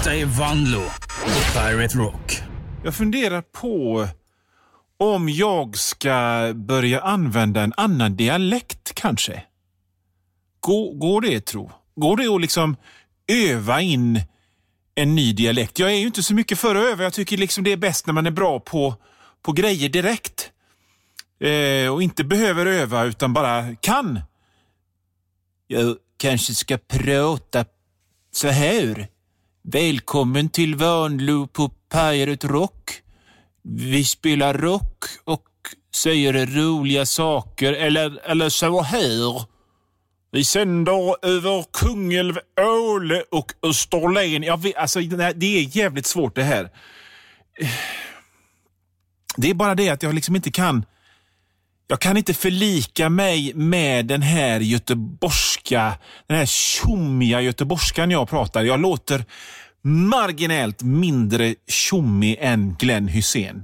Detta är Vanlo på Pirate Rock. Jag funderar på om jag ska börja använda en annan dialekt kanske. Går det, tro? Går det att liksom öva in en ny dialekt? Jag är ju inte så mycket för att öva. Jag tycker liksom det är bäst när man är bra på grejer direkt. Och inte behöver öva utan bara kan. Jag kanske ska prata så här. Välkommen till Vanlo på Pirate Rock. Vi spelar rock och säger roliga saker. Eller så här. Vi sänder över Kungälv, Åle och Österlen. Det är jävligt svårt det här. Det är bara det att jag liksom inte kan. Jag kan inte förlika mig med den här göteborgska, den här tjommiga göteborgskan jag pratar. Jag låter marginellt mindre tjommig än Glenn Hysén.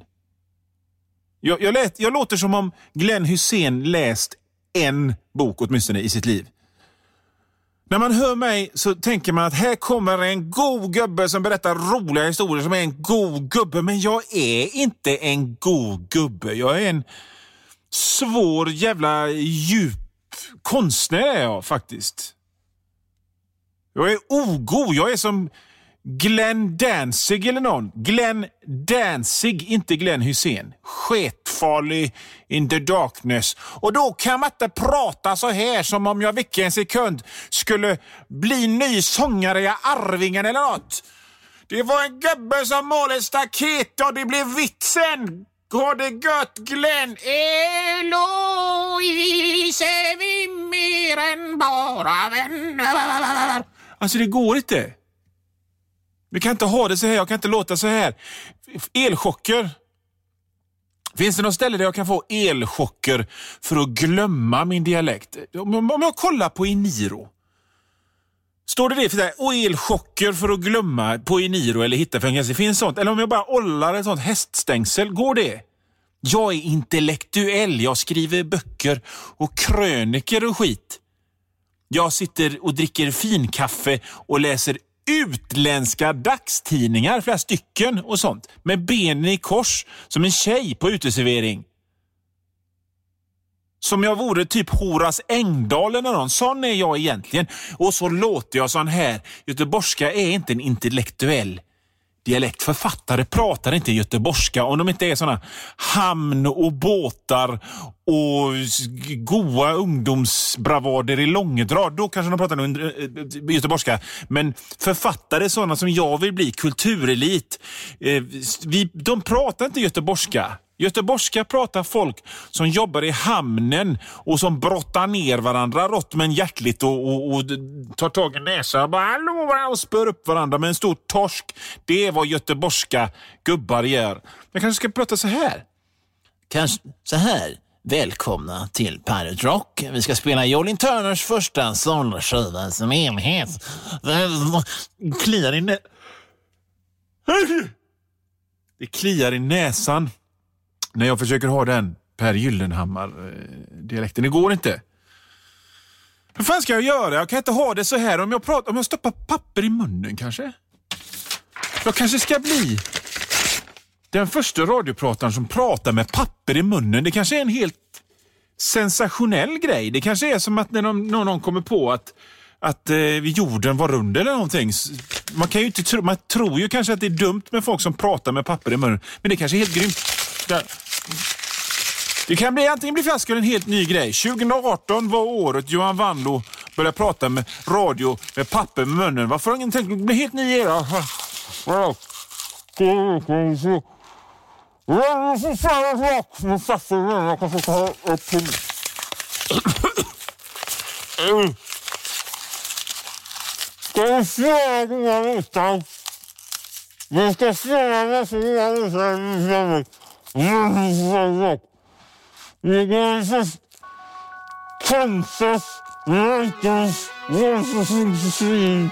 Jag låter som om Glenn Hysén läst en bok åtminstone i sitt liv. När man hör mig så tänker man att här kommer en god gubbe som berättar roliga historier som är en god gubbe. Men jag är inte en god gubbe. Jag är en svår jävla djup konstnär är jag faktiskt. Jag är ogod. Jag är som Glenn Danzig eller någon. Glenn Danzig, inte Glenn Hysén. Sketfarlig in the darkness. Och då kan man inte prata så här som om jag vilken sekund skulle bli ny sångare i Arvingen eller något. Det var en gubbe som målade staket och det blev vitsen. Går det gött, Glenn? Eloise, är vi mer än bara vänner? Alltså det går inte. Vi kan inte ha det så här, jag kan inte låta så här. Elchocker. Finns det något ställe där jag kan få elchocker för att glömma min dialekt? Om jag kollar på Eniro. Står det för det? Och elchocker för att glömma på Eniro eller hitta fängelse. Finns sånt? Eller om jag bara ollar ett sånt häststängsel, går det? Jag är intellektuell. Jag skriver böcker och kröniker och skit. Jag sitter och dricker finkaffe och läser utländska dagstidningar, flera stycken och sånt. Med benen i kors som en tjej på uteservering. Som jag vore typ Horace Engdahl eller någon. Sån är jag egentligen. Och så låter jag sån här. Göteborgska är inte en intellektuell dialekt. Författare pratar inte göteborgska om de inte är såna hamn och båtar och goa ungdomsbravader i långdrag. Då kanske de pratar göteborgska. Men författare sådana som jag vill bli, kulturelit, de pratar inte göteborgska. Göteborgska pratar folk som jobbar i hamnen och som brottar ner varandra rått men hjärtligt och tar tag i näsa och bara hallå och spör upp varandra med en stor torsk. Det är vad göteborgska gubbar gör. Jag kanske ska prata så här. Kanske så här. Välkomna till Pirate Rock. Vi ska spela Jolin Turners första soloskiva som enhet. Kliar i Det kliar i näsan. När jag försöker ha den Per Gyllenhammar-dialekten. Det går inte. Hur fan ska jag göra? Jag kan inte ha det så här. Om jag stoppar papper i munnen kanske. Jag kanske ska bli den första radioprataren som pratar med papper i munnen. Det kanske är en helt sensationell grej. Det kanske är som att när någon kommer på att jorden var rund eller någonting. Man kan ju inte man tror ju kanske att det är dumt med folk som pratar med papper i munnen. Men det kanske är helt grymt. Det kan antingen bli fast eller en helt ny grej. 2018 var året Johan Vanlo började prata med radio med papper med munnen. Varför har ingen tänkt att det blir helt ny era? Kansas, Rikers, Washington,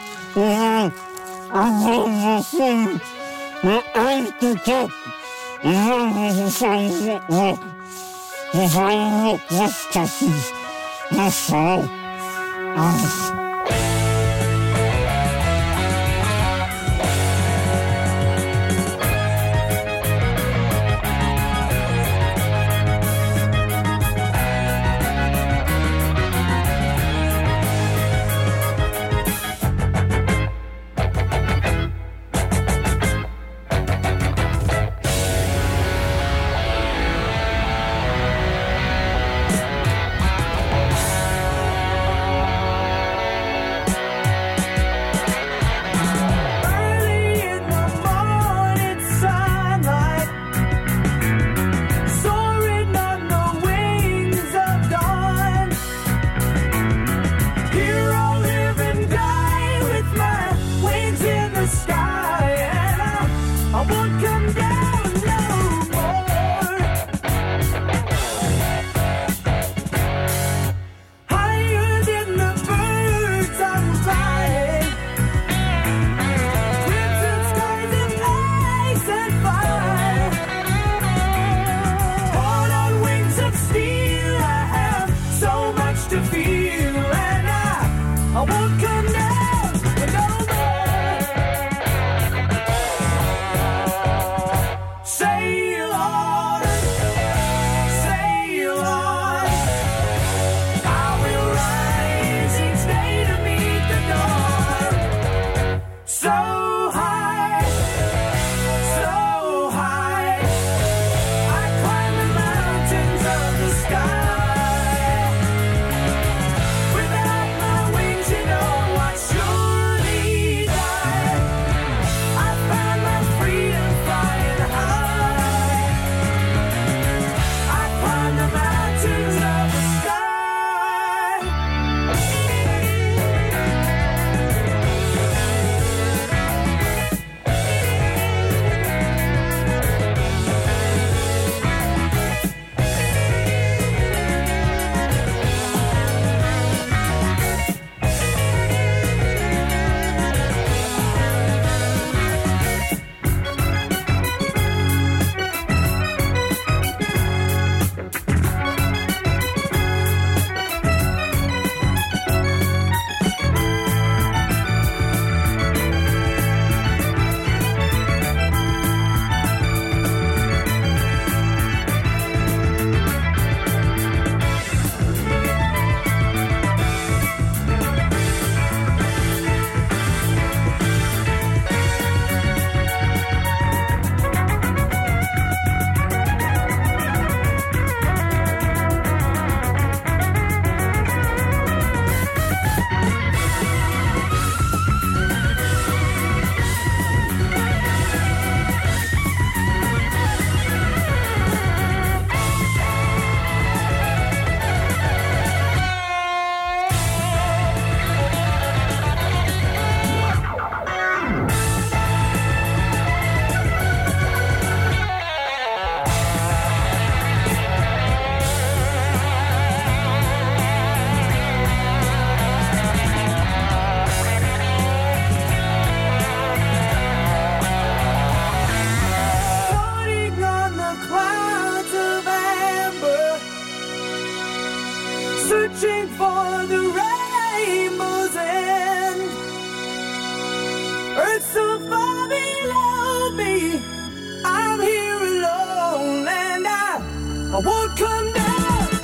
searching for the rainbow's end. Earth so far below me, I'm here alone, and I won't come down.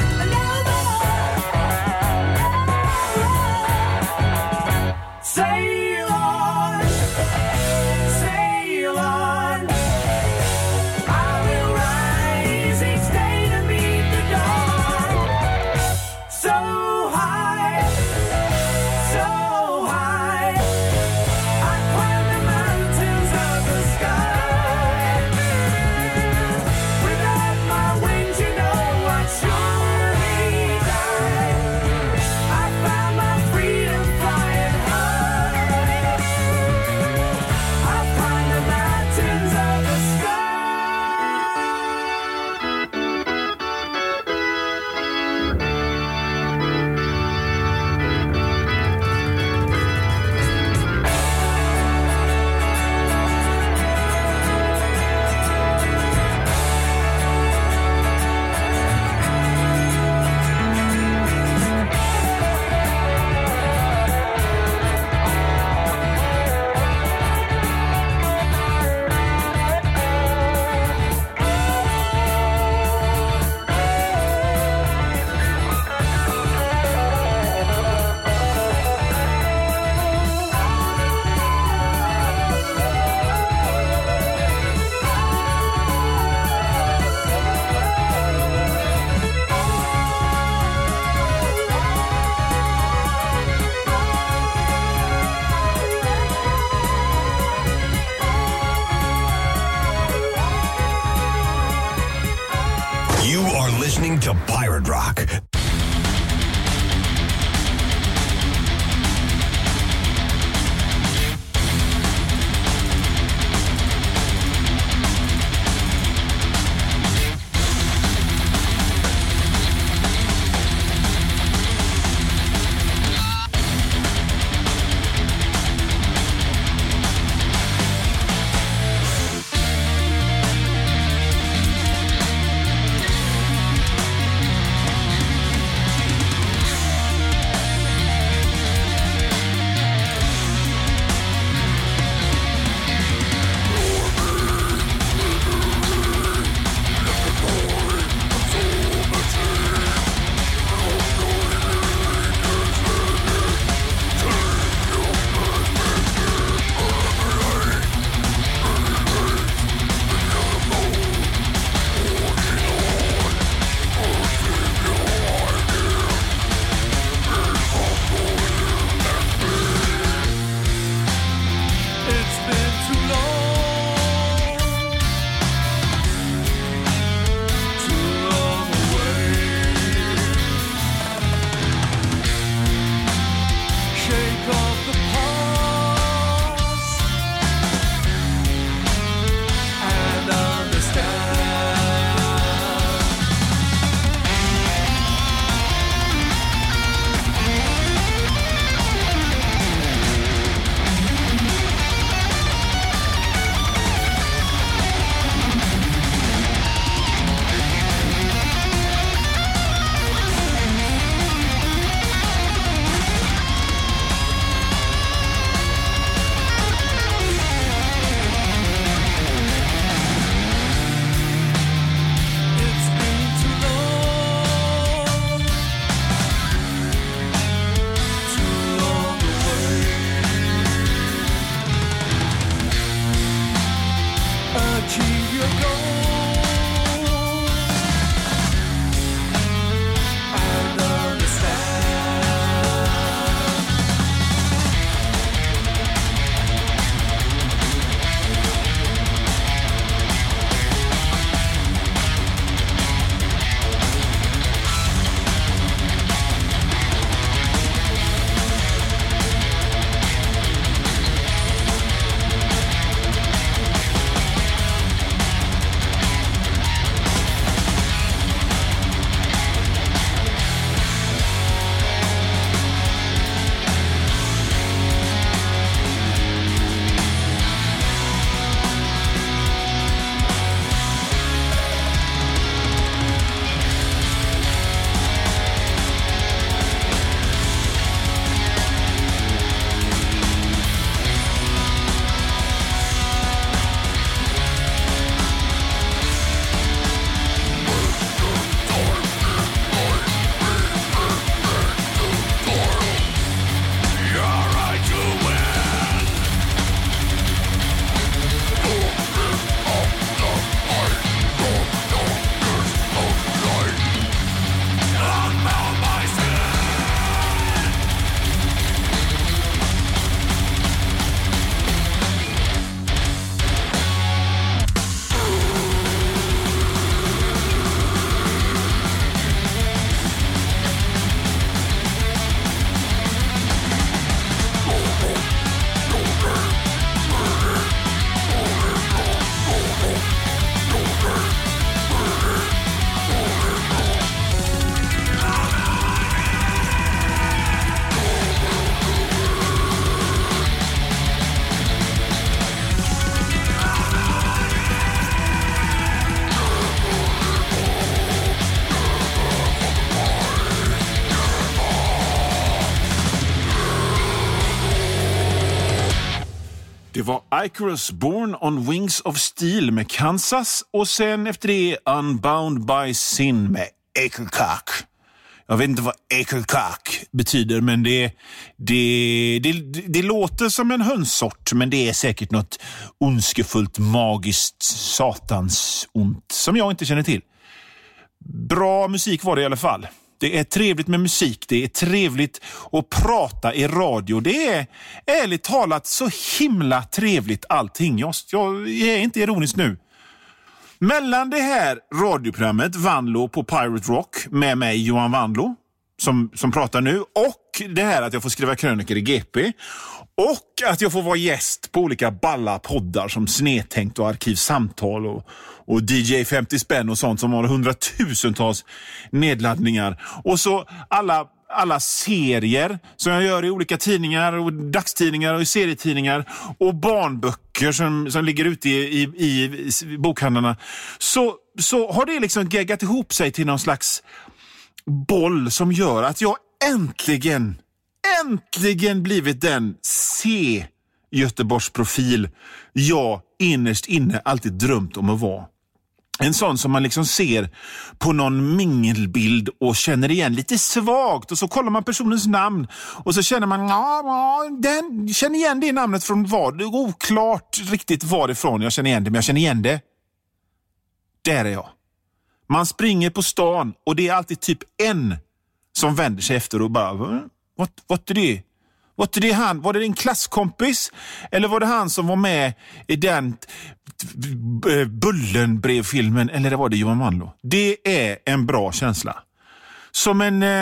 Sail on, sail on. I will rise each day to meet the dawn. So high, I climb the mountains of the sky. Without my wings, you know I'd surely die. I found my freedom flying high. I climb the mountains of the sky. You are listening to Pirate Rock. Det var Icarus, Born on Wings of Steel med Kansas och sen efter det Unbound by Sin med Ekelkak. Jag vet inte vad Ekelkak betyder, men det låter som en hönssort, men det är säkert något ondskefullt, magiskt, satans ont som jag inte känner till. Bra musik var det i alla fall. Det är trevligt med musik, det är trevligt att prata i radio. Det är ärligt talat så himla trevligt allting. Jag är inte ironisk nu. Mellan det här radioprogrammet Vanlo på Pirate Rock med mig Johan Vanlo som pratar nu och det här att jag får skriva krönikor i GP och att jag får vara gäst på olika balla poddar som Snedtänkt och Arkivsamtal och DJ 50 spänn och sånt som har 100,000-tals nedladdningar. Och så alla serier som jag gör i olika tidningar och dagstidningar och i serietidningar och barnböcker som ligger ute i bokhandlarna. Så har det liksom geggat ihop sig till någon slags boll som gör att jag äntligen blivit den Göteborgsprofil jag innerst inne alltid drömt om att vara. En sån som man liksom ser på någon mingelbild och känner igen lite svagt. Och så kollar man personens namn och så känner man, den känner igen det namnet från vad? Det är oklart riktigt varifrån jag känner igen det, men jag känner igen det. Där är jag. Man springer på stan och det är alltid typ en som vänder sig efter och bara, vad är det? Var det han? Var det din klasskompis? Eller var det han som var med i den Bullenbrevfilmen? Eller var det Johan Vanlo? Det är en bra känsla. Som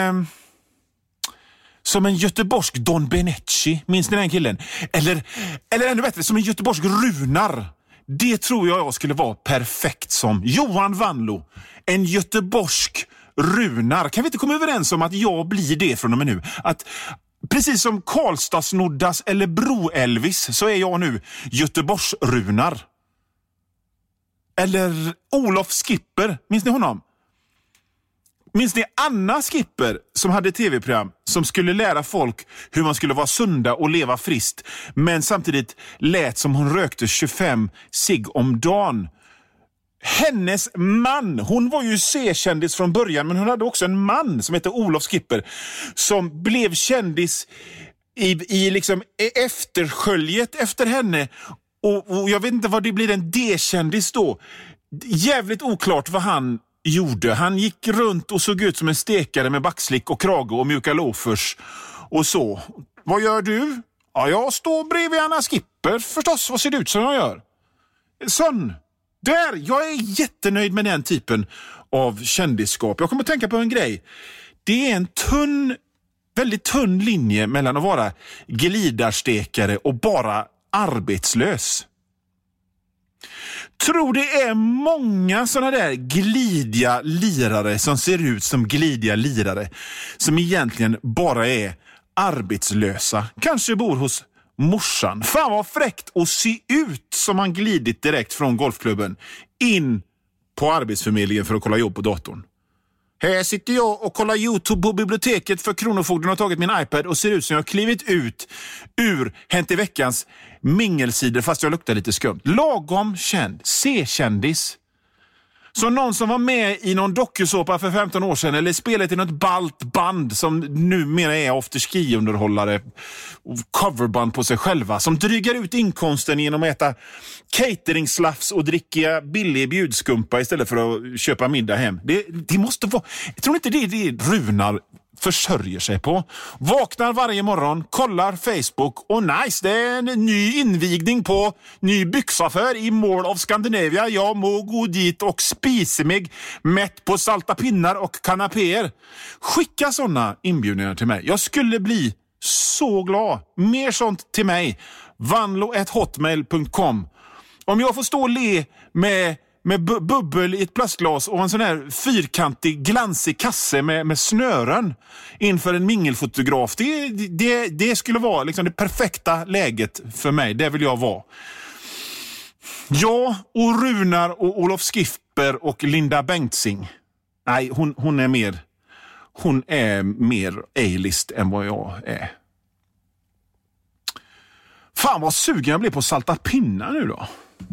en göteborgsk Don Benecci. Minns ni den killen? Eller ännu bättre, som en göteborgsk Runar. Det tror jag skulle vara perfekt som Johan Vanlo. En göteborgsk Runar. Kan vi inte komma överens om att jag blir det från och med nu? Att precis som Karlstadsnoddas eller Bro-Elvis så är jag nu Göteborgs-Runar. Eller Olof Skipper, minns ni honom? Minns ni Anna Skipper som hade tv-program som skulle lära folk hur man skulle vara sunda och leva friskt men samtidigt lät som hon rökte 25 cigg om dagen? Hennes man, hon var ju C-kändis från början, men hon hade också en man som hette Olof Skipper som blev kändis i liksom eftersköljet efter henne. Och jag vet inte vad det blir, en D-kändis då. Jävligt oklart vad han gjorde. Han gick runt och såg ut som en stekare med backslick och krage och mjuka loafers och så. Vad gör du? Ja, jag står bredvid Anna Skipper förstås. Vad ser det ut som jag gör? Sån. Där, jag är jättenöjd med den typen av kändisskap. Jag kommer att tänka på en grej. Det är en väldigt tunn linje mellan att vara glidarstekare och bara arbetslös. Tror det är många såna där glidiga lirare som ser ut som glidiga lirare som egentligen bara är arbetslösa. Kanske bor hos morsan. Fan vad fräckt att se ut som man glidit direkt från golfklubben in på arbetsförmedlingen för att kolla jobb på datorn. Här sitter jag och kollar YouTube på biblioteket för Kronofogden har tagit min iPad och ser ut som jag har klivit ut ur Hänt i veckans mingelsidor fast jag luktar lite skumt. Lagom känd, C-kändis. Så någon som var med i någon dokusåpa för 15 år sedan eller spelat i något balt band som numera är afterski-underhållare och coverband på sig själva som drygar ut inkomsten genom att äta cateringslafs och dricka billig bjudskumpa istället för att köpa middag hem. Det måste vara... Jag tror inte det Runar försörjer sig på. Vaknar varje morgon, kollar Facebook och nice, det är en ny invigning på ny byxaffär i Mall of Scandinavia. Jag må gå dit och spisa mig mätt på salta pinnar och kanapéer. Skicka sådana inbjudningar till mig. Jag skulle bli så glad. Mer sånt till mig. vanlo@hotmail.com. Om jag får stå och le med bubbel i ett plastglas och en sån här fyrkantig glansig kasse med snören inför en mingelfotograf. Det skulle vara liksom det perfekta läget för mig. Det vill jag vara. Jag och Runar och Olof Skipper och Linda Bengtzing. Nej, hon är mer A-list än vad jag är. Fan vad sugen jag blir på salta pinnar nu då.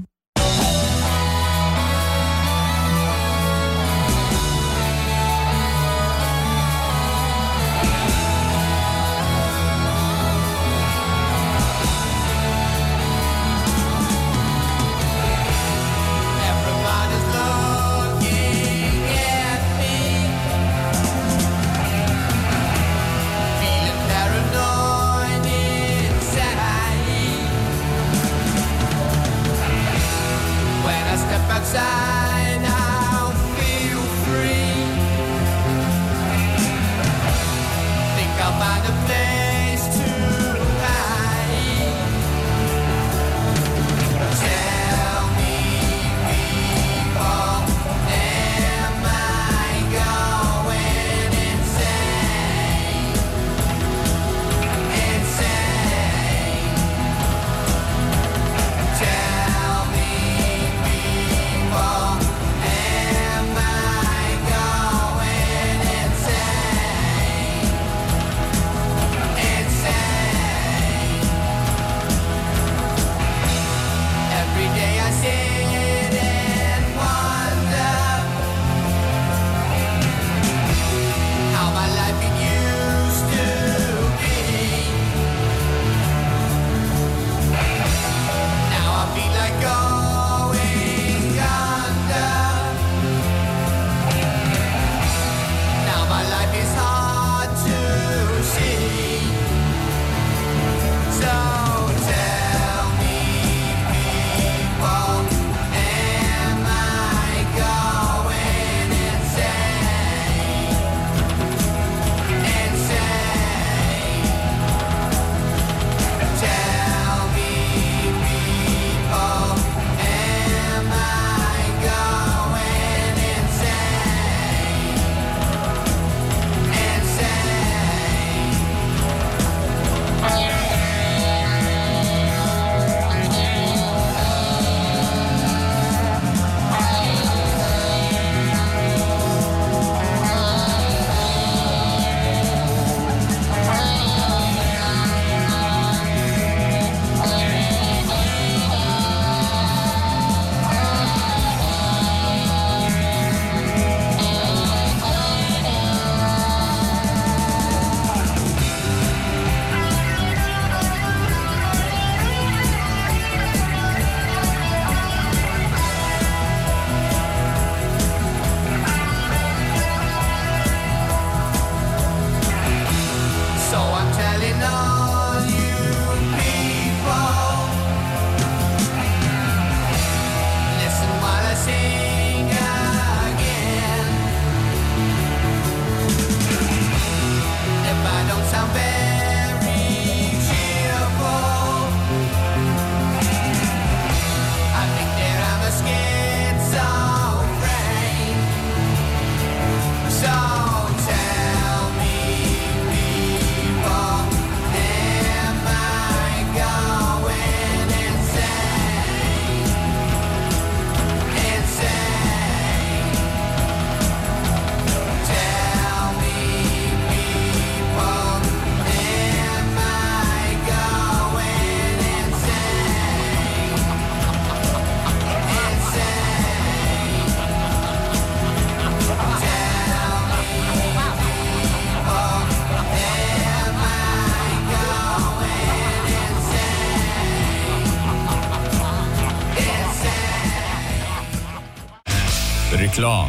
Reklam.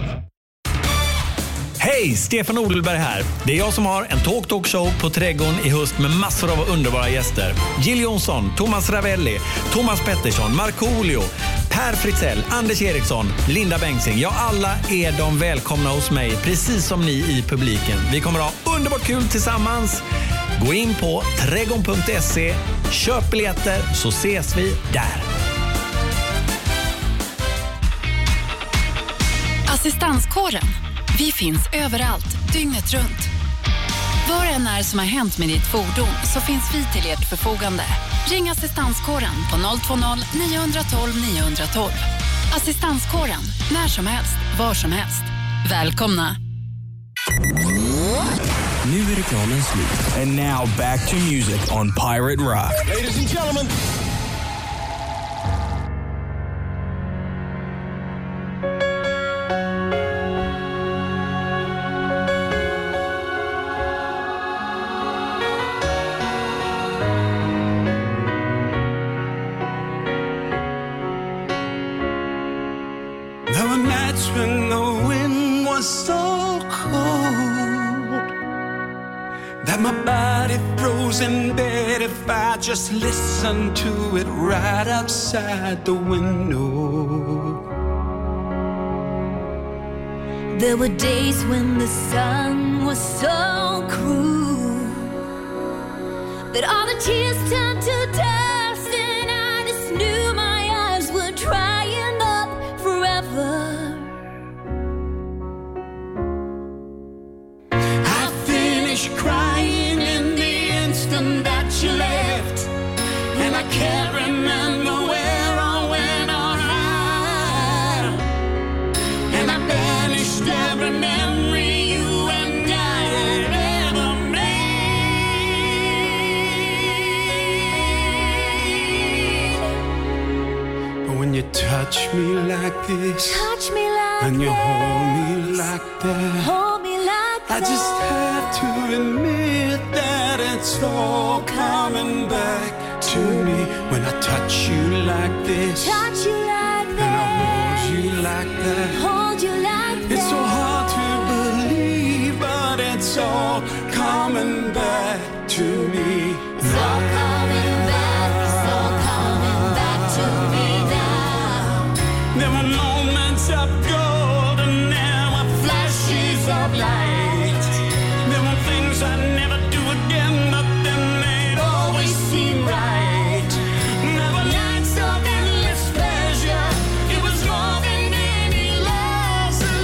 Hej, Stefan Odelberg här. Det är jag som har en talk-talk-show på Trädgården i höst med massor av underbara gäster. Jill Johnson, Thomas Ravelli, Thomas Pettersson, Markoolio, Per Fritzell, Anders Eriksson, Linda Bengtzing. Ja, alla är de välkomna hos mig, precis som ni i publiken. Vi kommer ha underbart kul tillsammans. Gå in på trädgården.se, köp biljetter så ses vi där. Assistanskåren. Vi finns överallt, dygnet runt. Vad det än är som har hänt med ditt fordon så finns vi till ert förfogande. Ring Assistanskåren på 020-912 912. Assistanskåren, när som helst, var som helst. Välkomna! Nu är reklamen slut. And now back to music on Pirate Rock. Ladies and gentlemen. There were nights when the wind was so cold that my body froze in bed if I just listened to it right outside the window. There were days when the sun was so cruel that all the tears turned to dust, and I just knew my eyes were drying up forever. I finished crying in the instant that you left, and I can't remember where or when or how, and I banished every memory you and I had ever made. But when you touch me like this, Touch me like and you this, hold me like that, hold me like I that. just have to admit that it's all coming back to me when I touch you like this, Touch you like and I hold this, you like that. hold you like It's so that. hard to believe, but it's all coming back to me. It's all coming back, it's all coming back to me now. There were moments of gold and there were flashes of light. There were things I'd never do again, but then they'd always seem right. There were nights of endless pleasure. It was more than any loss of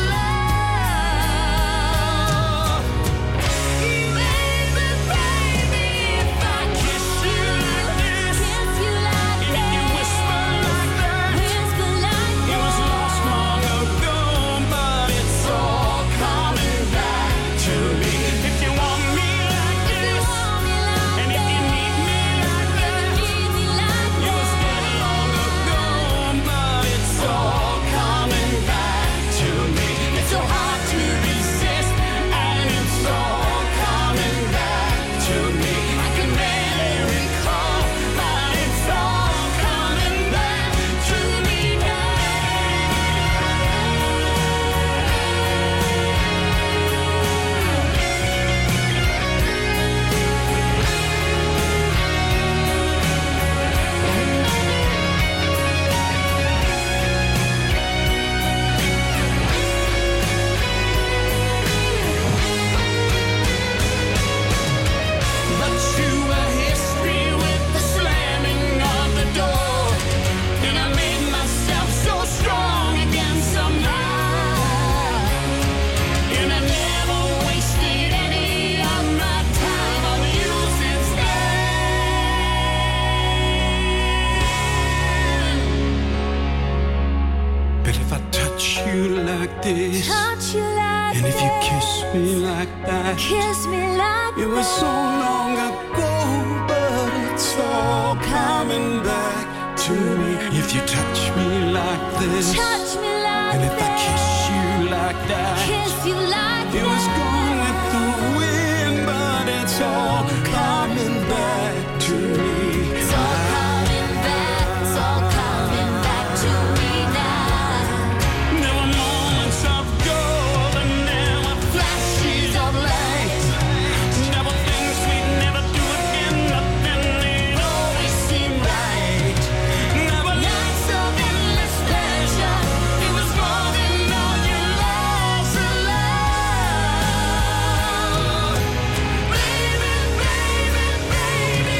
love. Baby, baby, if I kiss you like this, Kiss you like and if you this, whisper like that, whisper like it was that. lost long ago, but it's all coming back to me. If you want me like this, and if you need me like that, it was dead long ago, but it's all coming back to me. It's so hard to resist, and it's all coming back to me. I can barely recall, but it's all coming back to me now. But you were history with the slamming of the door, and I made myself so strong again somehow, and I never wasted any of my time on you since then. But if I touch you like this, Touch you like and if you this, kiss me like that, kiss me like it was so long ago, but it's all coming back to me. If you touch me like this, touch me like and if I kiss you like that, kiss you like it was gone with the wind, but it's all coming back to me. It's all coming back, it's all coming back to me now. There were moments of gold and there were flashes of light. There were things we'd never do again, but then they'd always seem right. There were nights of endless pleasure. It was more than all your loss of love. Baby, baby, baby,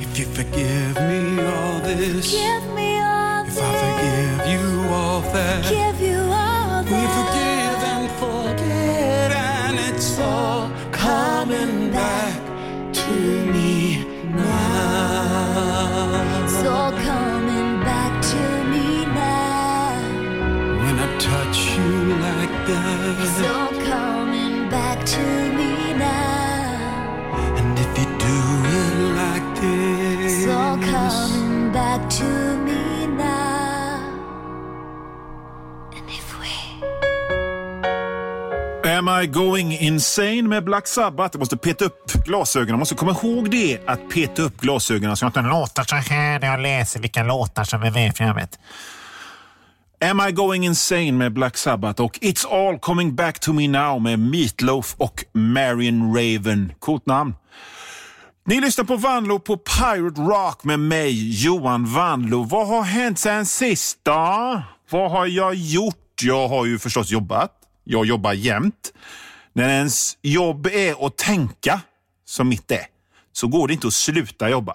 If you forgive me all this, Give me all if I forgive you all that, give you all we forgive and forget, and it's all coming back to me now. It's all coming back to me now. When I touch you like It's that, all coming back to me now. and if you do it like It's all this, coming back to me now. And if we Am I going insane med Black Sabbath? Jag måste peta upp glasögonen. Jag måste komma ihåg det, att peta upp glasögonen så jag inte låter så här när jag läser vilka låtar som är med framåt. Am I going insane med Black Sabbath och It's all coming back to me now med Meatloaf och Marion Raven. Coolt namn. Ni lyssnar på Vanlo på Pirate Rock med mig, Johan Vanlo. Vad har hänt sen sist då? Vad har jag gjort? Jag har ju förstås jobbat. Jag jobbar jämt. När ens jobb är att tänka, som mitt är, så går det inte att sluta jobba.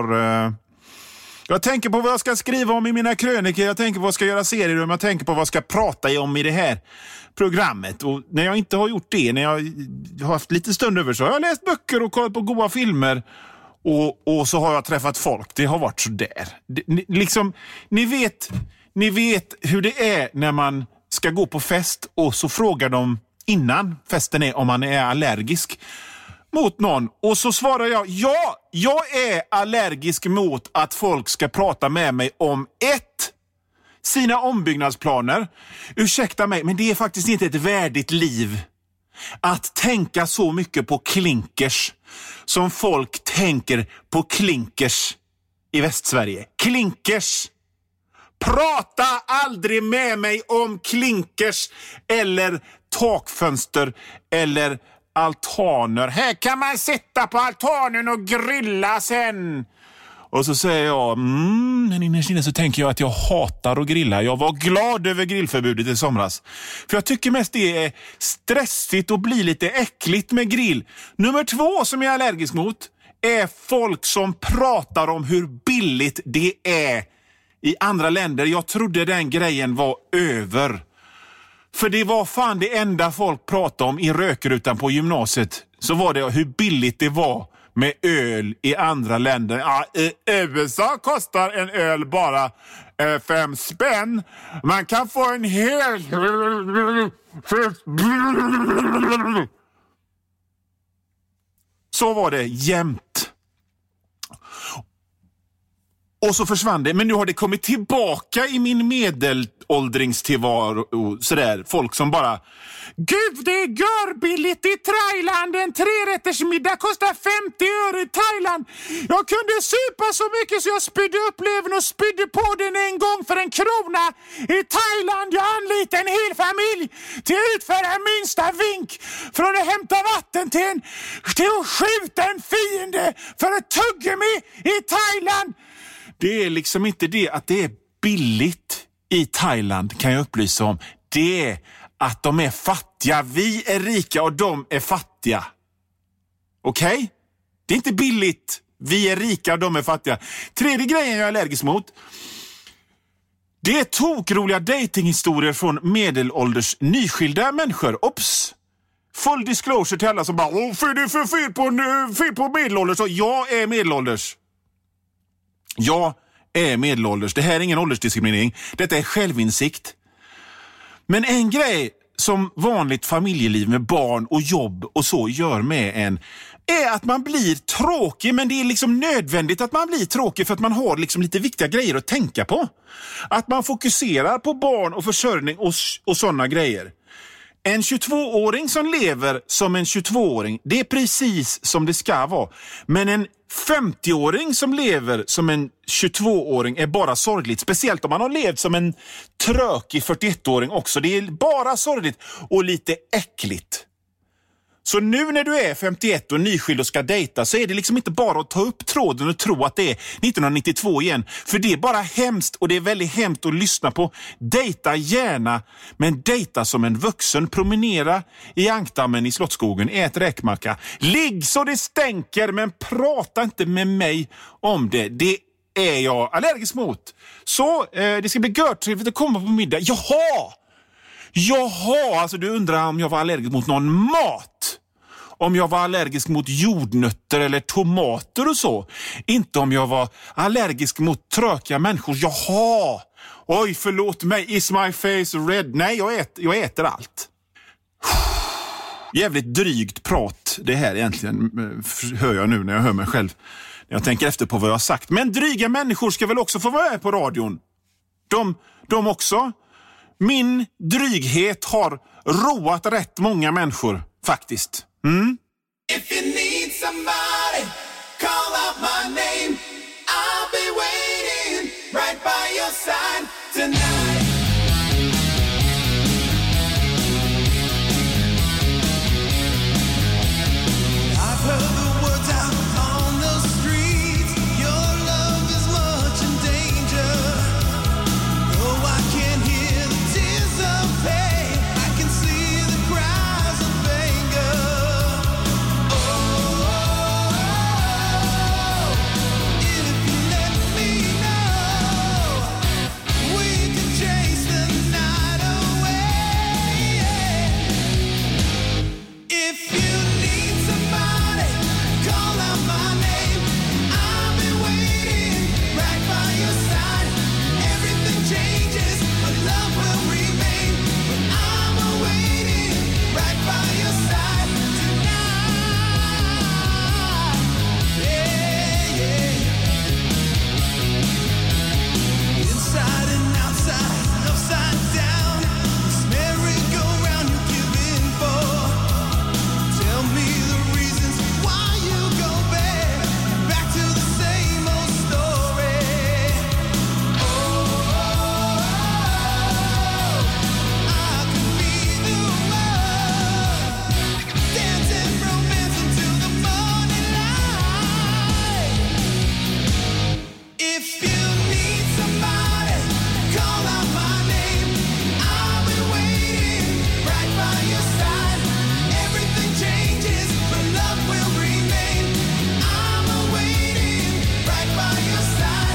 Jag tänker på vad jag ska skriva om i mina krönikor. Jag tänker på vad jag ska göra serier om. Jag tänker på vad jag ska prata om i det här programmet. Och när jag inte har gjort det, när jag har haft lite stund över, så har jag läst böcker och kollat på goda filmer. Och så har jag träffat folk. Det har varit så där. Ni vet hur det är när man ska gå på fest och så frågar de innan festen är om man är allergisk mot någon. Och så svarar jag, ja, jag är allergisk mot att folk ska prata med mig om sina ombyggnadsplaner. Ursäkta mig, men det är faktiskt inte ett värdigt liv att tänka så mycket på klinkers som folk tänker på klinkers i Västsverige. Klinkers! Prata aldrig med mig om klinkers eller takfönster eller altaner. Här kan man sitta på altanen och grilla sen. Och så säger jag, men innerst inne så tänker jag att jag hatar att grilla. Jag var glad över grillförbudet i somras. För jag tycker mest det är stressigt och blir lite äckligt med grill. Nummer 2 som jag är allergisk mot är folk som pratar om hur billigt det är i andra länder. Jag trodde den grejen var över. För det var fan det enda folk pratade om i rökrutan på gymnasiet. Så var det hur billigt det var med öl i andra länder. Ja, i USA kostar en öl bara 5 spänn. Man kan få en hel... Så var det jämt. Och så försvann det. Men nu har det kommit tillbaka i min medelåldringstillvaro. Sådär, folk som bara... Gud, det är görbilligt i Thailand. En 3-rättersmiddag kostar 50 öre i Thailand. Jag kunde supa så mycket så jag spydde upp löven och spydde på den en gång för 1 krona. I Thailand jag anlitade en hel familj till att utföra minsta vink. Från att hämta vatten till att skjuta en fiende för ett tuggummi i Thailand. Det är liksom inte det att det är billigt i Thailand, kan jag upplysa om. Det är att de är fattiga. Vi är rika och de är fattiga. Okej? Det är inte billigt. Vi är rika och de är fattiga. Tredje grejen jag är allergisk mot. Det är tokroliga datinghistorier från medelålders nyskilda människor. Ops! Full disclosure till alla som bara fel på medelålders. Så jag är medelålders. Jag är medelålders. Det här är ingen åldersdiskriminering. Detta är självinsikt. Men en grej som vanligt familjeliv med barn och jobb och så gör med en är att man blir tråkig, men det är liksom nödvändigt att man blir tråkig för att man har liksom lite viktiga grejer att tänka på. Att man fokuserar på barn och försörjning och sådana grejer. En 22-åring som lever som en 22-åring, det är precis som det ska vara. Men en 50-åring som lever som en 22-åring är bara sorgligt. Speciellt om man har levt som en trökig 41-åring också. Det är bara sorgligt och lite äckligt. Så nu när du är 51 och nyskild och ska dejta så är det liksom inte bara att ta upp tråden och tro att det är 1992 igen. För det är bara hemskt och det är väldigt hemskt att lyssna på. Dejta gärna, men dejta som en vuxen. Promenera i ankdammen i Slottsskogen, ät räkmacka. Ligg så det stänker, men prata inte med mig om det. Det är jag allergisk mot. Så det ska bli görtrevligt att komma på middag. Jaha, alltså du undrar om jag var allergisk mot någon mat. Om jag var allergisk mot jordnötter eller tomater och så. Inte om jag var allergisk mot trökiga människor. Jaha, oj förlåt mig, is my face red? Nej, jag äter allt. Jävligt drygt prat det här egentligen, hör jag nu när jag hör mig själv. Jag tänker efter på vad jag har sagt. Men dryga människor ska väl också få vara med på radion? De också. Min dryghet har roat rätt många människor, faktiskt. If you need somebody, call out my name. I'll be waiting right by your side tonight. I've heard the words out on the streets. Your love is much in danger. Though I can't hear the tears of pain, I can see the cries of anger. If you let me know, we can chase the night away. If you need somebody, call out my name. I'll be waiting right by your side. Everything changes, but love will remain. But I'm waiting right by your side tonight. Yeah. Inside and outside, upside down. This merry-go-round you give in for. Tell me the reasons why you go back to the same old story. I could be the one dancing romance until the morning light. If you need somebody, call out my name. I'll be waiting right by your side. Everything changes, but love will remain. I'm waiting right by your side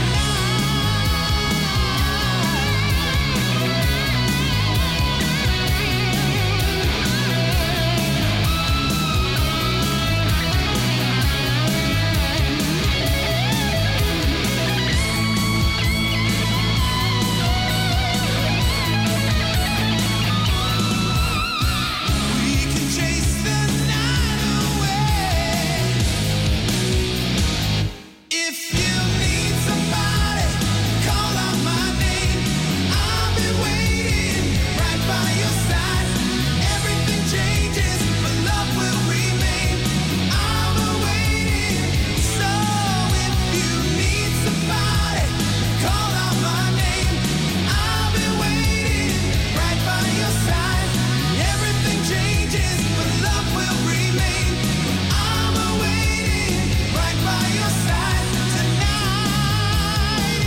we can chase the night away. If you need somebody, call out my name. I'll be waiting right by your side. Everything changes, but love will remain. I'm waiting. So if you need somebody, call out my name. I'll be waiting right by your side. Everything changes, but love will remain. I'm waiting right by your side tonight.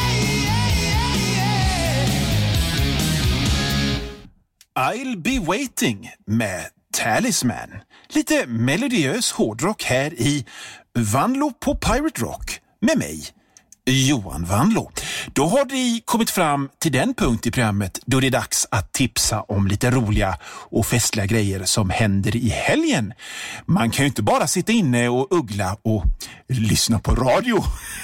I'll be waiting med Talisman. Lite melodiös hårdrock här i Vanlo på Pirate Rock med mig, Johan Vanlo. Då har vi kommit fram till den punkt i programmet då det är dags att tipsa om lite roliga och festliga grejer som händer i helgen. Man kan ju inte bara sitta inne och uggla och lyssna på radio.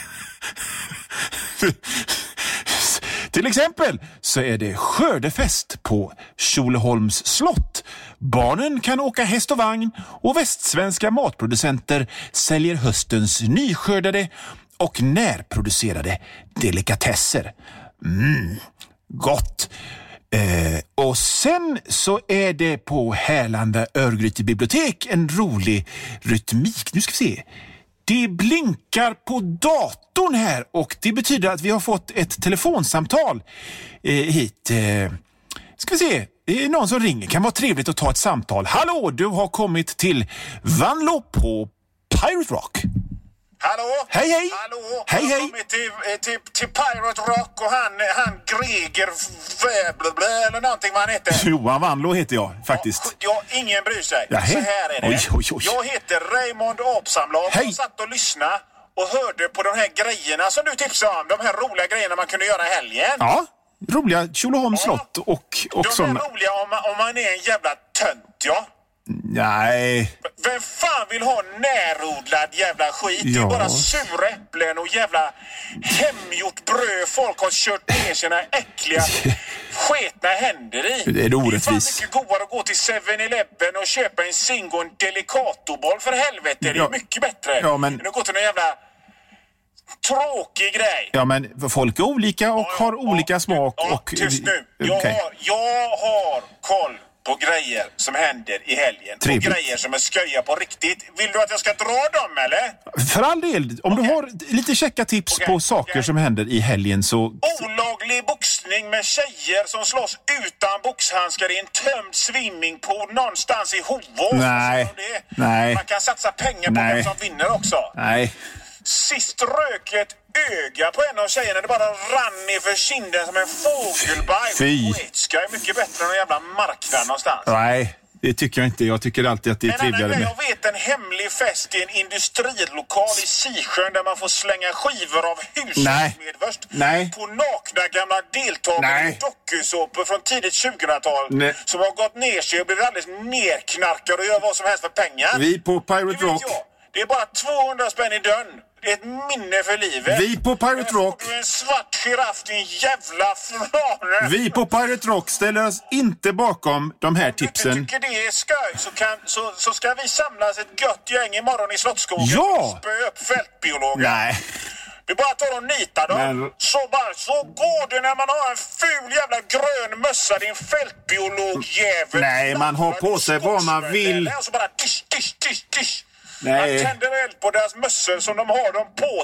Till exempel så är det skördefest på Tjolöholms slott. Barnen kan åka häst och vagn och västsvenska matproducenter säljer höstens nyskördade och närproducerade delikatesser. Gott! Och sen så är det på Härlanda Örgryte bibliotek en rolig rytmik. Nu ska vi se. Det blinkar på datorn här och det betyder att vi har fått ett telefonsamtal hit. Ska vi se. det är någon som ringer. Kan vara trevligt att ta ett samtal. Hallå, du har kommit till Vanlo på Pirate Rock. Hallå? Hej, hej. Hallå? Hej, Jag har hej. kommit till Pirate Rock och han Greger eller någonting vad han heter. Johan Vanlo heter jag faktiskt. Ja, ingen bryr sig. Ja, Så här är det. Oj. Jag heter Raymond Apsamlag. Hej. Jag satt och lyssnade och hörde på de här grejerna som du tipsade om. De här roliga grejerna man kunde göra i helgen. Ja, roliga Tjolöholms slott och De sådana. är roliga om man är en jävla tönt, ja. Nej. Vem fan vill ha närodlad jävla skit? Det Ja. är bara sura äpplen och jävla hemgjort bröd folk har kört ner sina äckliga sketna händer i. Det är orättvis. Det är fan mycket godare att gå till 7-Eleven och köpa en Zingo och en Delicatoboll för helvete. Det är Ja. mycket bättre Ja, men- än att gå till en jävla tråkig grej. Ja, men folk är olika och har olika smak. Ja, och tyst nu. Okej. Jag har koll på grejer som händer i helgen. Trevligt. Och grejer som är sköja på riktigt. Vill du att jag ska dra dem eller? För all del, om du har lite checka tips Okej, på saker okej. som händer i helgen så... Olaglig boxning med tjejer som slåss utan boxhandskar i en tömd swimmingpool någonstans i Hovås. Nej. Vad säger du om det? Nej. Man kan satsa pengar på Nej. vem som vinner också. Nej. Sist rök ett öga på en av tjejerna. Det bara rann ner för kinden som en fågelbaj. Fy. Poetiska är mycket bättre än en jävla marknad någonstans. Nej, det tycker jag inte. Jag tycker alltid att det är En annan trevligare grej, med... jag vet en hemlig fest i en industrilokal i Sisjön där man får slänga skivor av hushållsmedvurst Nej. på nakna gamla deltagare Nej. i dokusåpor från tidigt 2000-tal Nej. som har gått ner sig och blivit alldeles nerknarkade och gör vad som helst för pengar. Vi på Det Pirate vet Rock... jag. Det är bara 200 spänn i dörren. Det är ett minne för livet. Vi på Pirate Rock... Du är en svart giraff, din jävla frane. Vi på Pirate Rock ställer oss inte bakom de här Om du tipsen. tycker det är skoj så ska vi samlas ett gött gäng imorgon i Slottsskogen Ja! och spöa upp fältbiologer. Nej. Vi bara tar och nitar dem. Men- Så går det när man har en ful jävla grön mössa, din fältbiologjävel. Nej, man har på sig vad man vill. Och så bara tisch. Nej. Man tänder eld på deras mössor som de har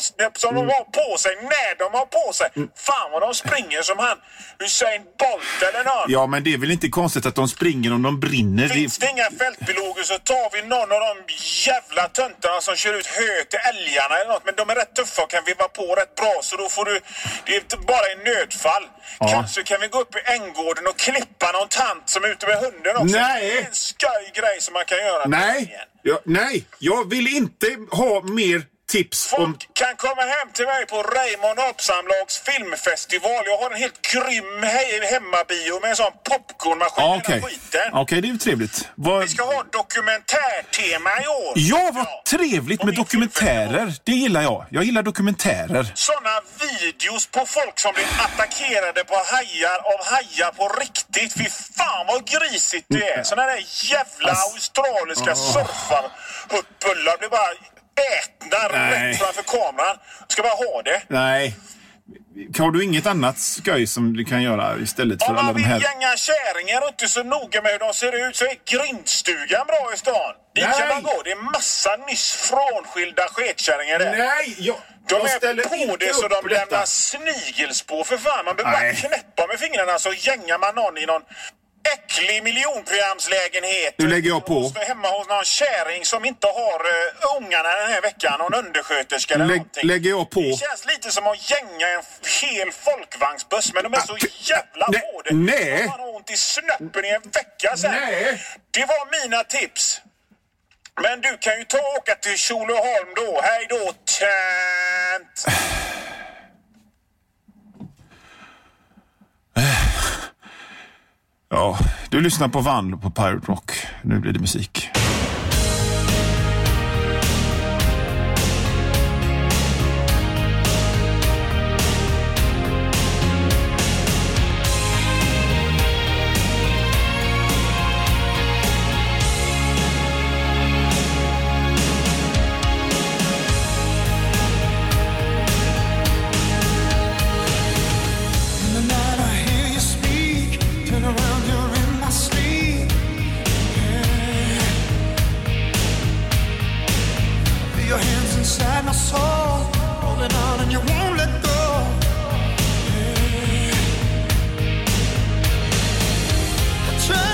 på sig när de har på sig. Fan vad de springer som han Usain Bolt eller någon. Ja, men det är väl inte konstigt att de springer om de brinner. Finns det inga fältbiologer så tar vi någon av de jävla töntarna som kör ut hö till älgarna eller något. Men de är rätt tuffa och kan veva på rätt bra så då får du... Det är inte bara i nödfall. Ja. Kanske kan vi gå upp i ängården och klippa någon tant som är ute med hunden också. Nej. Det är en skoj grej som man kan göra. Nej, jag vill inte ha mer tips om... Folk kan komma hem till mig på Raymond Apsamlags filmfestival. Jag har en helt grym hemmabio med en sån popcornmaskin i Okej, hela skiten. Okej, det är ju trevligt. Vi ska ha dokumentärtema i år. Ja, vad trevligt Och med min dokumentärer. Det gillar jag. Jag gillar dokumentärer. Såna videos på folk som blir attackerade av hajar på riktigt. Fy fan vad grisigt det är. Såna där jävla australiska surfarhuppullar blir bara ätna rätt framför kameran. Du ska bara ha det. Nej. Har du inget annat skoj som du kan göra istället för Om alla man de vill här? gänga kärringar och inte så noga med hur de ser ut så är grindstugan bra i stan. Dit kan man gå. Det är massa nyss frånskilda sketkärringar där. Nej, De jag är ställer på inte det så upp de på detta. lämnar snigelspår för fan. Man behöver bara Nej. knäppa med fingrarna så gängar man någon i någon äcklig miljonprogramslägenhet. Nu lägger jag på. Hemma hos någon kärring som inte har ungarna den här veckan. Någon undersköterska eller någonting. Lägger jag på. Det känns lite som att gänga en hel folkvagnsbuss. Men de är så jävla på det. Nej. Man har ont i snöppen i en vecka sen. Nej. Det var mina tips. Men du kan ju ta och åka till Tjolöholm då. Hej då, tönt! Ja, du lyssnar på Vanlo på Pirate Rock. Nu blir det musik. Your hands inside my soul, holding on and you won't let go. I try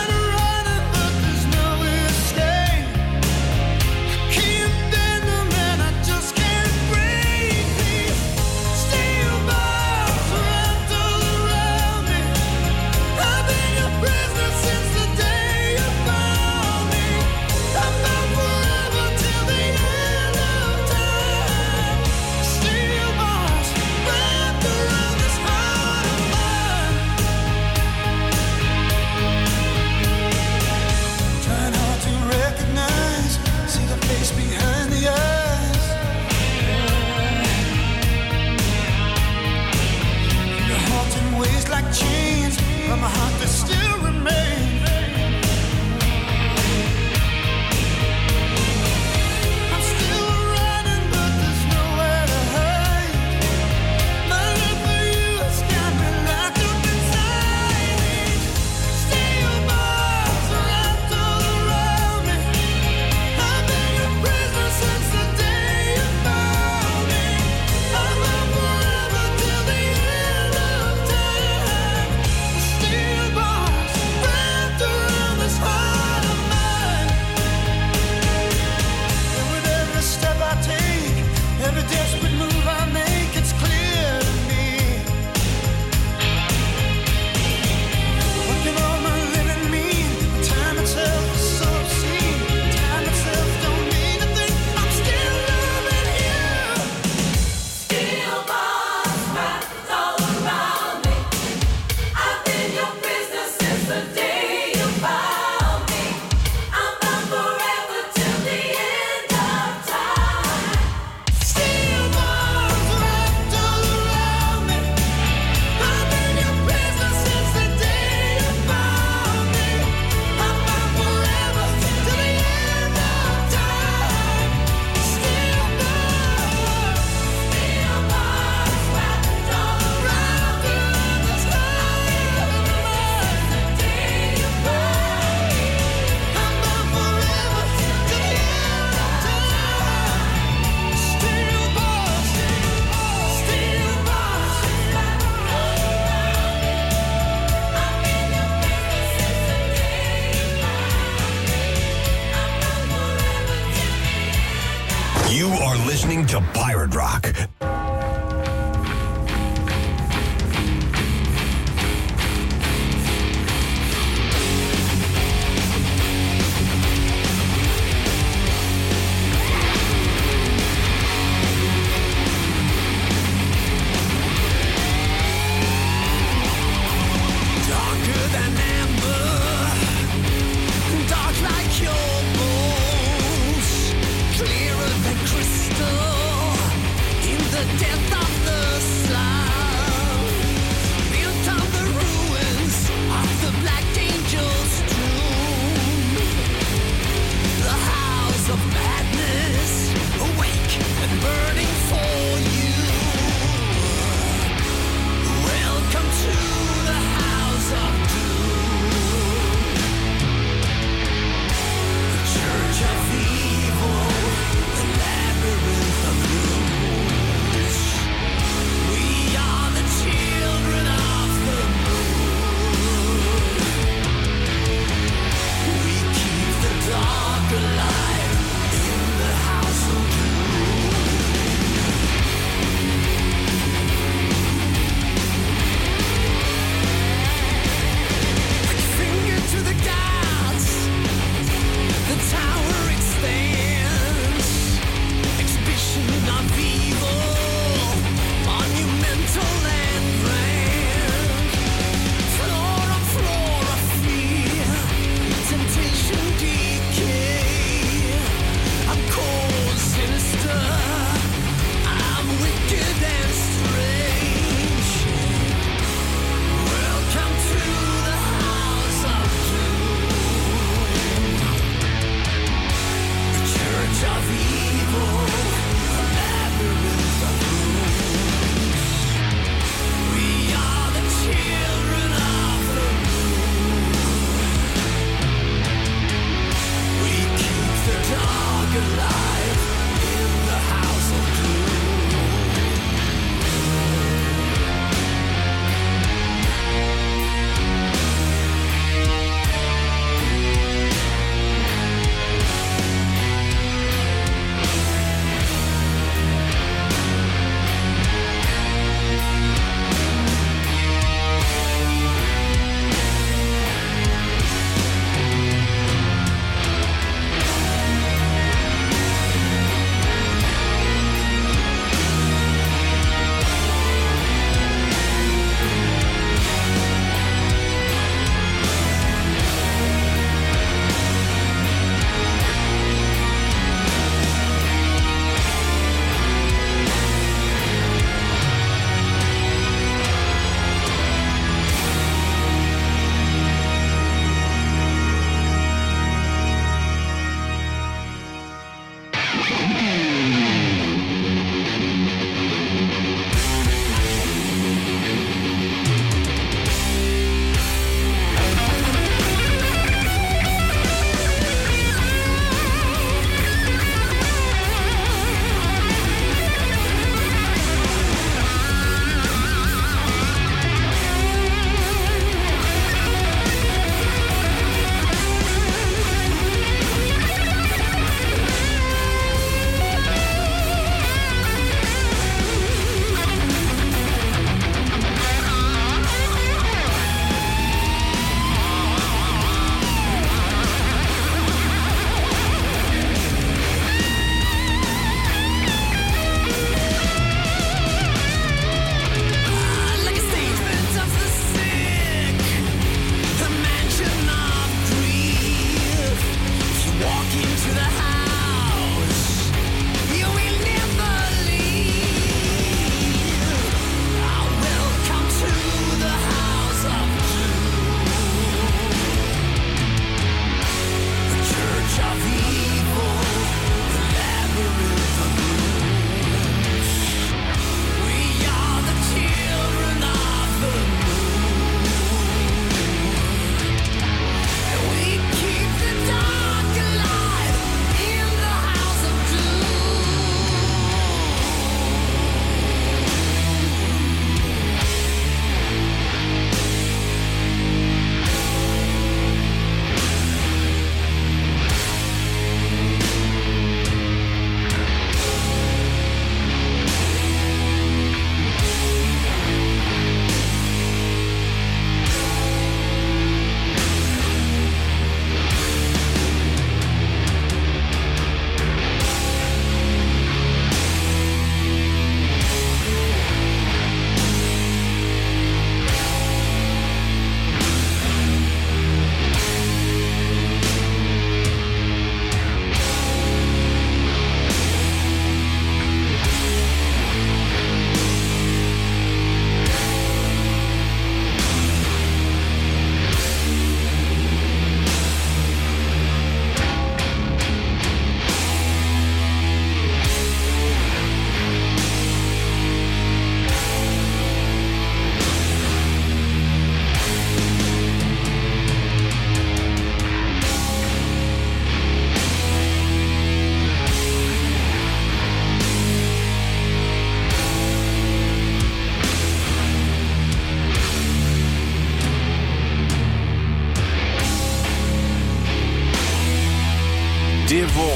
You are listening to Pirate Rock. Darker than amber, dark like your bones, clearer than crystal in the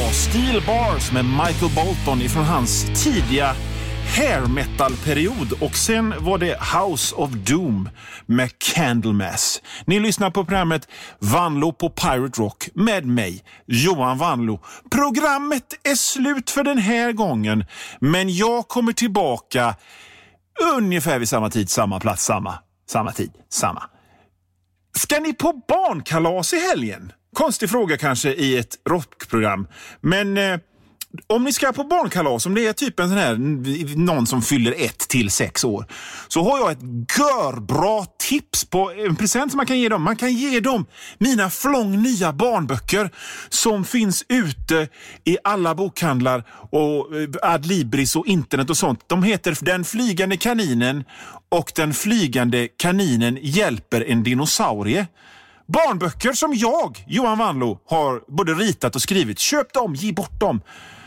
var Steel Bars med Michael Bolton ifrån hans tidiga hair metal-period. Och sen var det House of Doom med Candlemass. Ni lyssnar på programmet Vanlo på Pirate Rock med mig, Johan Vanlo. Programmet är slut för den här gången, men jag kommer tillbaka ungefär vid samma tid, samma plats, samma tid, samma. Ska ni på barnkalas i helgen? Konstig fråga kanske i ett rockprogram. Men om ni ska på barnkalas, om det är typ en sån här, någon som fyller 1 till 6 år, så har jag ett görbra tips på en present som man kan ge dem. Man kan ge dem mina flång nya barnböcker som finns ute i alla bokhandlar och Adlibris och internet och sånt. De heter Den flygande kaninen och Den flygande kaninen hjälper en dinosaurie. Barnböcker som jag, Johan Vanlo, har både ritat och skrivit. Köp dem, ge bort dem.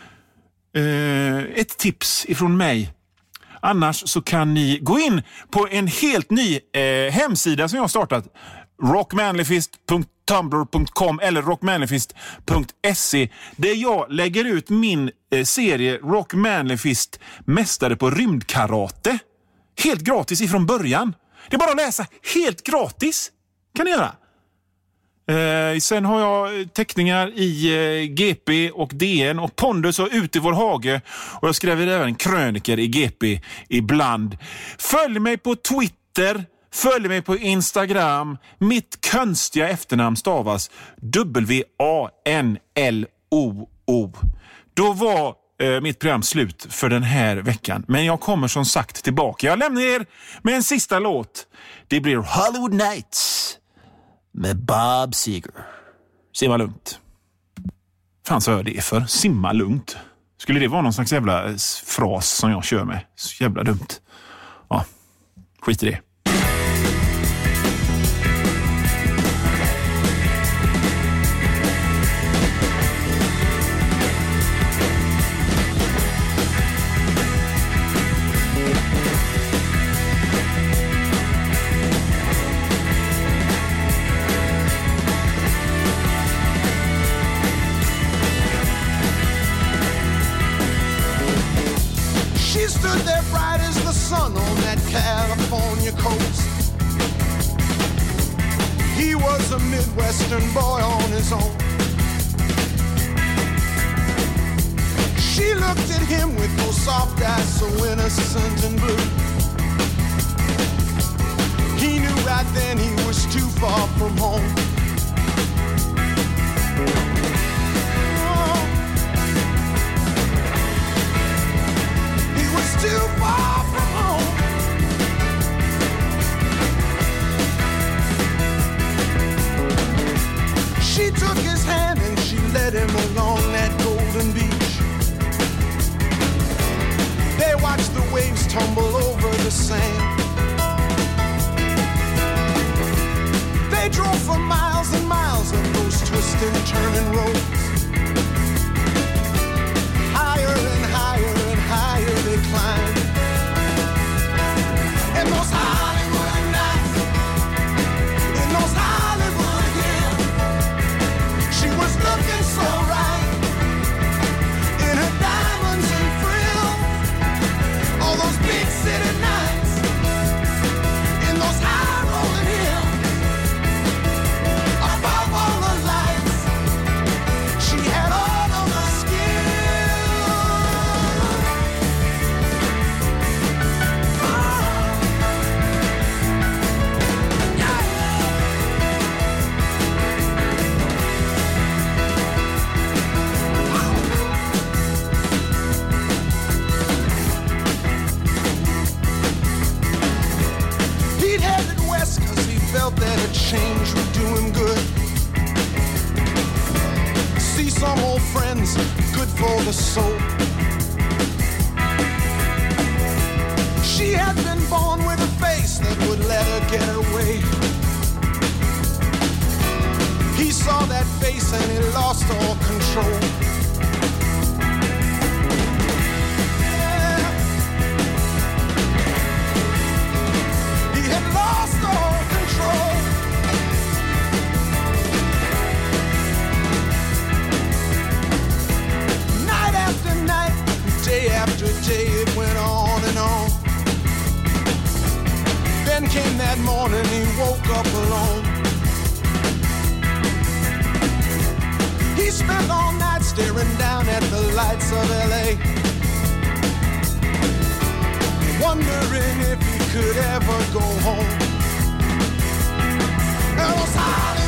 Ett tips ifrån mig. Annars så kan ni gå in på en helt ny hemsida som jag har startat. rockmanlyfist.tumblr.com eller rockmanlyfist.se, där jag lägger ut min serie Rock Manlyfist mästare på rymdkarate. Helt gratis ifrån början. Det är bara att läsa helt gratis. Kan ni göra. Sen har jag teckningar i GP och DN och Pondus och Ute i vår hage, och jag skriver även kröniker i GP ibland. Följ mig på Twitter, följ mig på Instagram. Mitt konstiga efternamn stavas W-A-N-L-O-O. Då var mitt program slut för den här veckan, men jag kommer som sagt tillbaka. Jag lämnar er med en sista låt. Det blir Hollywood Nights med Bob Seger. Simma lugnt. Fan sa jag det för? Simma lugnt. Skulle det vara någon slags jävla fras som jag kör med? Så jävla dumt. Ja, skit i det. Stood there bright as the sun on that California coast. He was a Midwestern boy on his own. She looked at him with those soft eyes so innocent and blue. He knew right then he was too far from home. Too far from home. She took his hand and she led him along that golden beach. They watched the waves tumble over the sand. They drove for miles and miles on those twisting, turning roads. Higher and higher and higher they climbed. In those Hollywood nights, in those Hollywood hills, she was looking so right in her diamonds and frills. All those big city nights, in those high rolling hills, above all the lights, she had all of the skill. Felt that a change would do him good. See some old friends, good for the soul. She had been born with a face that would let her get away. He saw that face and he lost all control. Yeah. He had lost all control. yesterday it went on and on. Then came that morning he woke up alone. He spent all night staring down at the lights of LA, wondering if he could ever go home. It was hard.